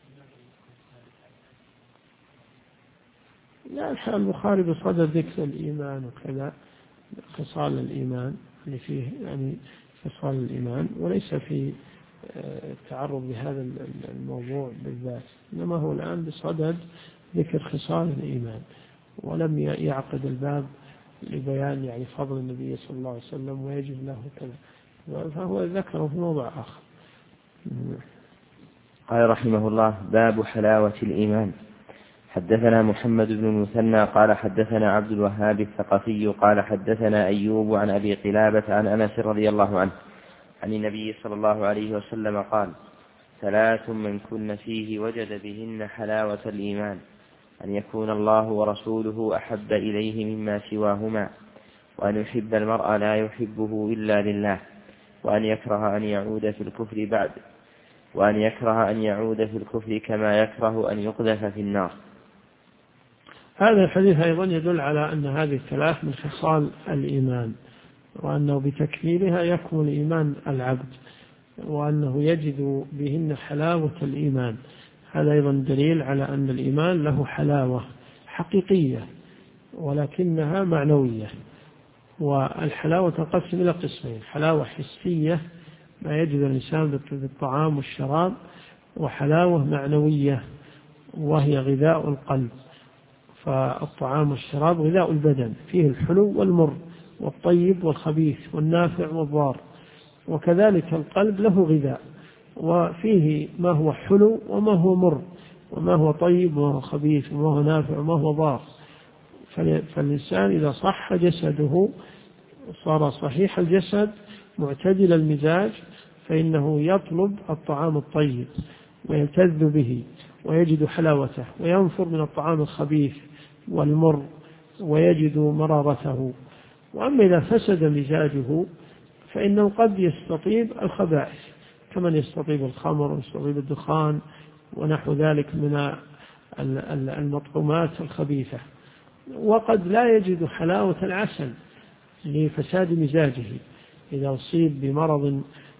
لا، البخاري بصدد ذكر الإيمان وكذا، خصال الإيمان اللي فيه يعني خصال الإيمان، وليس في التعرض بهذا الموضوع بالذات، إنما هو الآن بصدد ذكر خصال الإيمان، ولم يعقد الباب لبيان يعني فضل النبي صلى الله عليه وسلم ويجب له كذا، فهو ذكره في موضع آخر. قال رحمه الله: باب حلاوة الإيمان. حدثنا محمد بن المثنى قال حدثنا عبد الوهاب الثقفي قال حدثنا أيوب عن أبي قلابة عن أنس رضي الله عنه عن النبي صلى الله عليه وسلم قال: 3 من كن فيه وجد بهن حلاوة الإيمان: أن يكون الله ورسوله أحب إليه مما سواهما، وأن يحب المرء لا يحبه إلا لله، وأن يكره أن يعود في الكفر بعد. وأن يكره أن يعود في الكفر كما يكره أن يقذف في النار. هذا الحديث أيضا يدل على أن هذه الثلاث من خصال الإيمان، وأنه بتكميلها يكمل إيمان العبد، وأنه يجد بهن حلاوة الإيمان. هذا أيضا دليل على أن الإيمان له حلاوة حقيقية ولكنها معنوية. والحلاوة تنقسم إلى قسمين: حلاوة حسية ما يجد الإنسان بالطعام والشراب، وحلاوة معنوية وهي غذاء القلب. فالطعام والشراب غذاء البدن، فيه الحلو والمر والطيب والخبيث والنافع والضار، وكذلك القلب له غذاء وفيه ما هو حلو وما هو مر وما هو طيب وما هو خبيث وما هو نافع وما هو ضار. فالإنسان إذا صح جسده صار صحيح الجسد معتدل المزاج، فإنه يطلب الطعام الطيب ويلتذ به ويجد حلاوته، وينفر من الطعام الخبيث والمر ويجد مرارته. وأما إذا فسد مزاجه فإنه قد يستطيب الخبائث، كمن يستطيب الخمر ويستطيب الدخان ونحو ذلك من المطعومات الخبيثة. وقد لا يجد حلاوة العسل لفساد مزاجه، إذا أصيب بمرض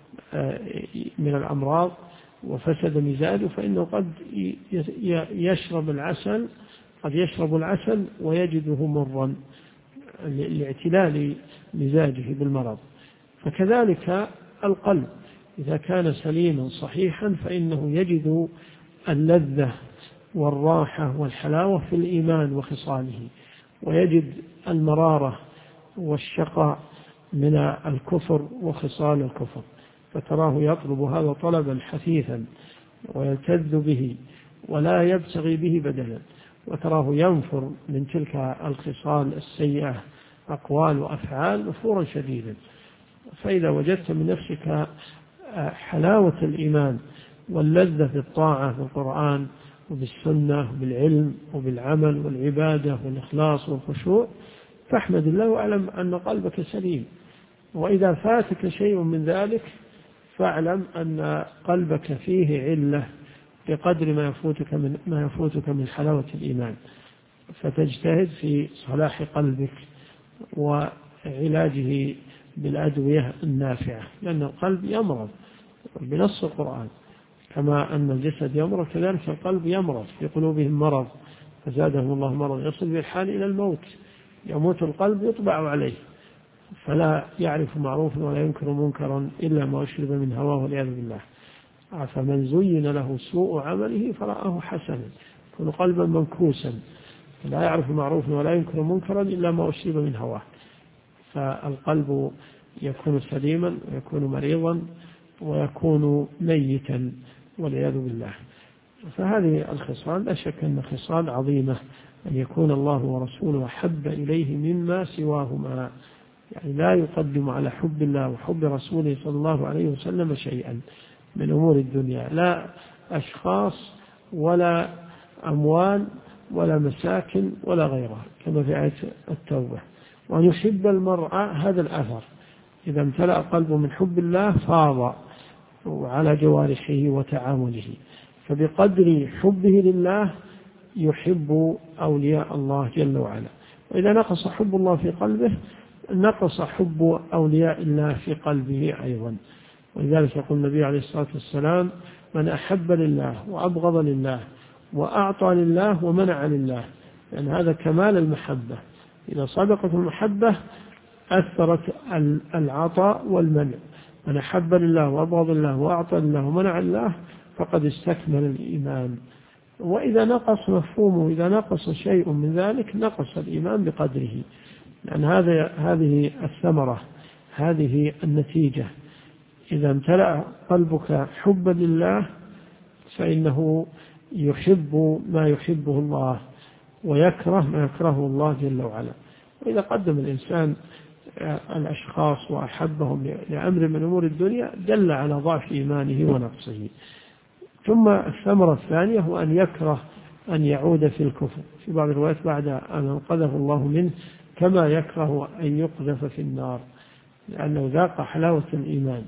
من الأمراض وفسد مزاجه فإنه قد يشرب العسل، قد يشرب العسل ويجده مرا لاعتلال مزاجه بالمرض. فكذلك القلب إذا كان سليما صحيحا فإنه يجد اللذة والراحة والحلاوة في الإيمان وخصاله، ويجد المرارة والشقاء من الكفر وخصال الكفر، فتراه يطلب هذا طلبا حثيثا ويلتذ به ولا يبتغي به بدلا، وتراه ينفر من تلك الخصال السيئة أقوال وأفعال نفورا شديدا. فإذا وجدت من نفسك حلاوة الإيمان واللذة في الطاعة بالقرآن وبالسنة وبالعلم وبالعمل والعبادة والإخلاص والخشوع فاحمد الله واعلم أن قلبك سليم. وإذا فاتك شيء من ذلك فاعلم أن قلبك فيه علة بقدر ما يفوتك من حلاوة الإيمان، فتجتهد في صلاح قلبك وعلاجه بالأدوية النافعة، لأن القلب يمرض بنص القرآن، كما أن الجسد يمرض كذلك القلب يمرض، في قلوبهم مرض فزادهم الله مرض يصل به الحال إلى الموت، يموت القلب يطبع عليه فلا يعرف معروفا ولا ينكر منكرا إلا ما أشرب من هواه والعياذ بالله. فمن زين له سوء عمله فرآه حسنا يكون قلبا منكوسا لا يعرف معروفا ولا ينكر منكرا إلا ما أشرب من هواه، فالقلب يكون سليما ويكون مريضا ويكون ميتا والعياذ بالله. فهذه الخصال لا شك أن خصال عظيمة، أن يكون الله ورسوله أحب إليه مما سواهما، يعني لا يقدم على حب الله وحب رسوله صلى الله عليه وسلم شيئا من أمور الدنيا، لا أشخاص ولا أموال ولا مساكن ولا غيرها، كما في آية التوبة. وأن يحب المرء هذا الأثر، إذا امتلأ قلبه من حب الله فاض على جوارحه وتعامله، فبقدر حبه لله يحب أولياء الله جل وعلا. وإذا نقص حب الله في قلبه نقص حب أولياء الله في قلبه أيضا. ولذلك يقول النبي عليه الصلاة والسلام: من أحب لله وأبغض لله وأعطى لله ومنع لله، لأن هذا كمال المحبة. إذا صدقت المحبة أثرت العطاء والمنع. من أحب لله وأبغض لله وأعطى لله ومنع لله فقد استكمل الإيمان. وإذا نقص مفهومه، إذا نقص شيء من ذلك نقص الإيمان بقدره، لأن هذه الثمرة، هذه النتيجة. إذا امتلأ قلبك حبا لله فإنه يحب ما يحبه الله ويكره ما يكرهه الله جل وعلا. وإذا قدم الإنسان الأشخاص وأحبهم لأمر من أمور الدنيا دل على ضعف إيمانه ونقصه. ثم الثمرة الثانية هو أن يكره أن يعود في الكفر، في بعض الروايات بعد أن أنقذه الله منه، كما يكره أن يقذف في النار، لأنه ذاق حلاوة الإيمان.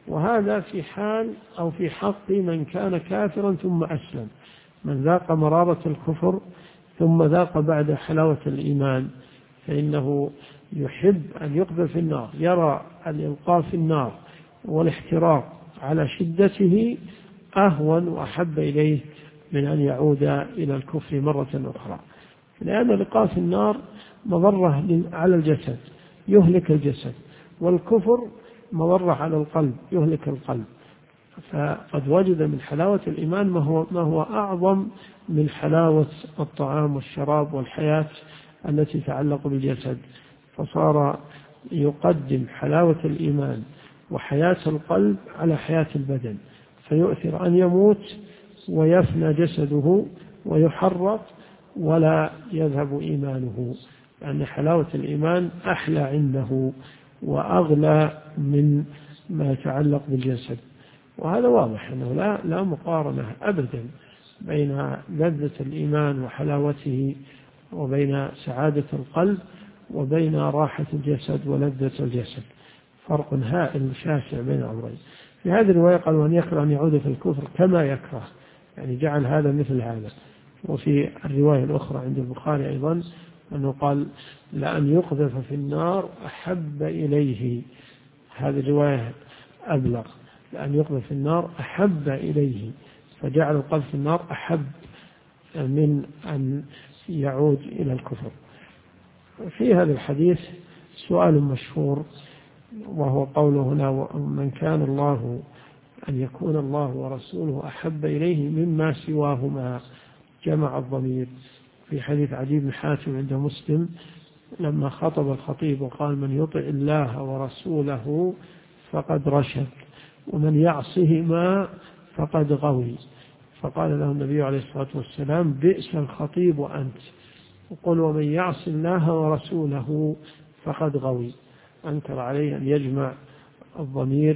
وهذا في حال أو في حق من كان كافرا ثم أسلم، من ذاق مرارة الكفر ثم ذاق بعد حلاوة الإيمان فإنه يحب أن يقذف في النار، يرى الإلقاء في النار والاحتراق على شدته أهون وأحب إليه من أن يعود إلى الكفر مرة أخرى، لأن الإلقاء في النار مضرة على الجسد يهلك الجسد، والكفر مضرة على القلب يهلك القلب. فقد وجد من حلاوة الإيمان ما هو أعظم من حلاوة الطعام والشراب والحياة التي تتعلق بالجسد، فصار يقدم حلاوة الإيمان وحياة القلب على حياة البدن، فيؤثر أن يموت ويفنى جسده ويحرق ولا يذهب إيمانه، لأن حلاوة الإيمان أحلى عنده وأغلى من ما يتعلق بالجسد. وهذا واضح أنه لا مقارنة أبدا بين لذة الإيمان وحلاوته وبين سعادة القلب وبين راحة الجسد ولذة الجسد، فرق هائل شاسع بين الأمرين. في هذه الرواية قال وأن يكره أن يعود في الكفر كما يكره، يعني جعل هذا مثل هذا. وفي الرواية الأخرى عند البخاري أيضا أنه قال لأن يقذف في النار أحب إليه، هذه الرواية أبلغ، لأن يقذف في النار أحب إليه، فجعل القذف في النار أحب من أن يعود إلى الكفر. في هذا الحديث سؤال مشهور، وهو قوله هنا من كان الله أن يكون الله ورسوله أحب إليه مما سواهما، جمع الضمير. في حديث عدي بن حاتم عند مسلم لما خطب الخطيب وقال من يطع الله ورسوله فقد رشد ومن يعصهما فقد غوي، فقال له النبي عليه الصلاة والسلام بئس الخطيب أنت، وقل ومن يعص الله ورسوله فقد غوي. أنكر عليه أن يجمع الضمير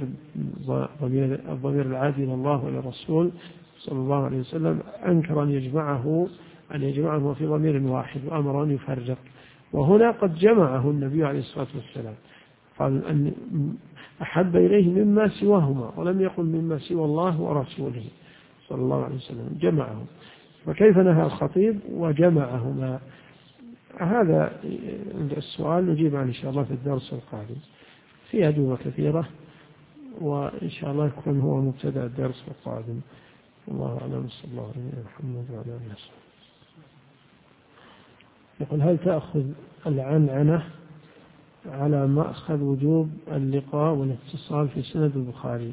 العادي إلى الله وإلى الرسول صلى الله عليه وسلم، أنكر أن يجمعه في ضمير واحد وأمر أن يفرق، وهنا قد جمعه النبي عليه الصلاة والسلام، قال أن أحب إليه مما سواهما، ولم يقل مما سوى الله ورسوله صلى الله عليه وسلم، جمعه. فكيف نهى الخطيب وجمعهما؟ هذا السؤال نجيب عنه إن شاء الله في الدرس القادم، في أجوبة كثيرة، وإن شاء الله يكون هو مبتدأ الدرس القادم. الله أعلم، صلى الله عليه محمد وعلى آله وسلم. يقول هل تأخذ العنعنة على مأخذ وجوب اللقاء والاتصال في سند البخاري؟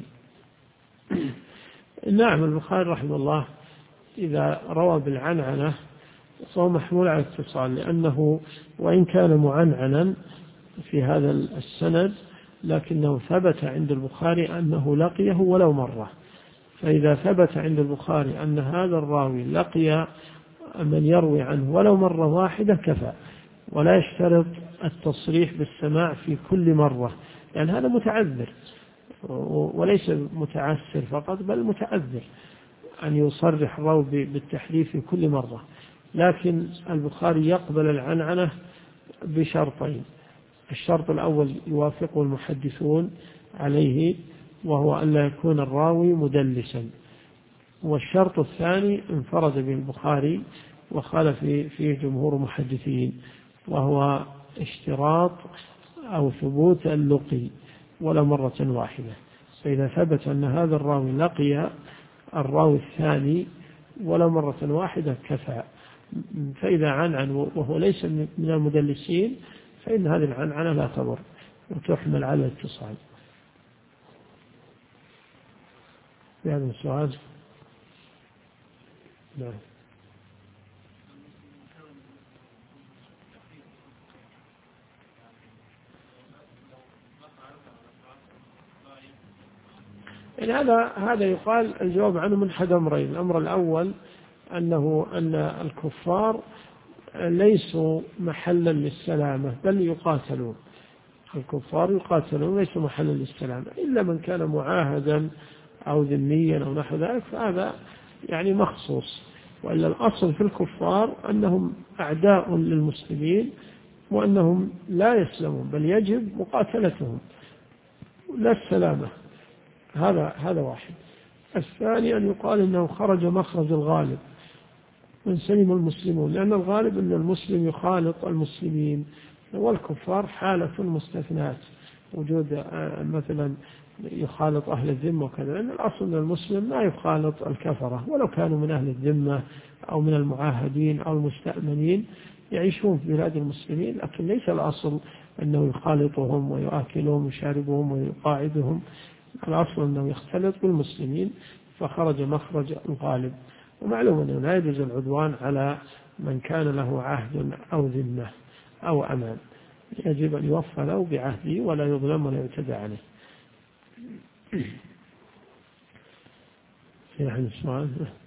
نعم، البخاري رحمه الله إذا روى بالعنعنة فهو محمول على الاتصال، لأنه وإن كان معنعنا في هذا السند لكنه ثبت عند البخاري أنه لقيه ولو مرة، فإذا ثبت عند البخاري أن هذا الراوي لقي من يروي عنه ولو مرة واحدة كفى، ولا يشترط التصريح بالسماع في كل مرة، لأن هذا متعذر وليس متعسر فقط بل متعذر أن يصرح الراوي بالتحديث في كل مرة. لكن البخاري يقبل العنعنة بشرطين: الشرط الأول يوافقه المحدثون عليه وهو أن لا يكون الراوي مدلسا، والشرط الثاني انفرد به البخاري وخالف فيه جمهور محدثين، وهو اشتراط أو ثبوت اللقي ولا مرة واحدة. فإذا ثبت أن هذا الراوي لقي الراوي الثاني ولا مرة واحدة كفى. فإذا عنعن وهو ليس من المدلسين فإن هذه العنعنة لا تضر وتحمل على الاتصال. في هذا السؤال نعم. يعني هذا يقال الجواب عنه من حد أمرين: الأمر الأول أن الكفار ليسوا محلا للسلامة بل يقاتلون، الكفار يقاتلون ليسوا محلا للسلامة، إلا من كان معاهدا أو ذميا أو نحو ذلك فهذا يعني مخصوص، وإلا الأصل في الكفار أنهم أعداء للمسلمين وأنهم لا يسلمون بل يجب مقاتلتهم لا السلامة. هذا واحد. الثاني أن يقال إنه خرج مخرج الغالب من سلم المسلمون، لأن الغالب أن المسلم يخالط المسلمين، والكفار حالة مستثنات، وجود مثلا يخالط أهل الذمة وكذا، لأن الأصل أن المسلم لا يخالط الكفرة ولو كانوا من أهل الذمة أو من المعاهدين أو المستأمنين يعيشون في بلاد المسلمين، لكن ليس الأصل أنه يخالطهم ويؤكلهم ويشاربهم ويقاعدهم، الأصل أنه يختلط بالمسلمين، فخرج مخرج الغالب. ومعلوم أنه لا يجوز العدوان على من كان له عهد أو ذمة أو أمان، يجب أن يوفى له بعهده ولا يظلم ولا يعتدى عليه. في أحد السؤال؟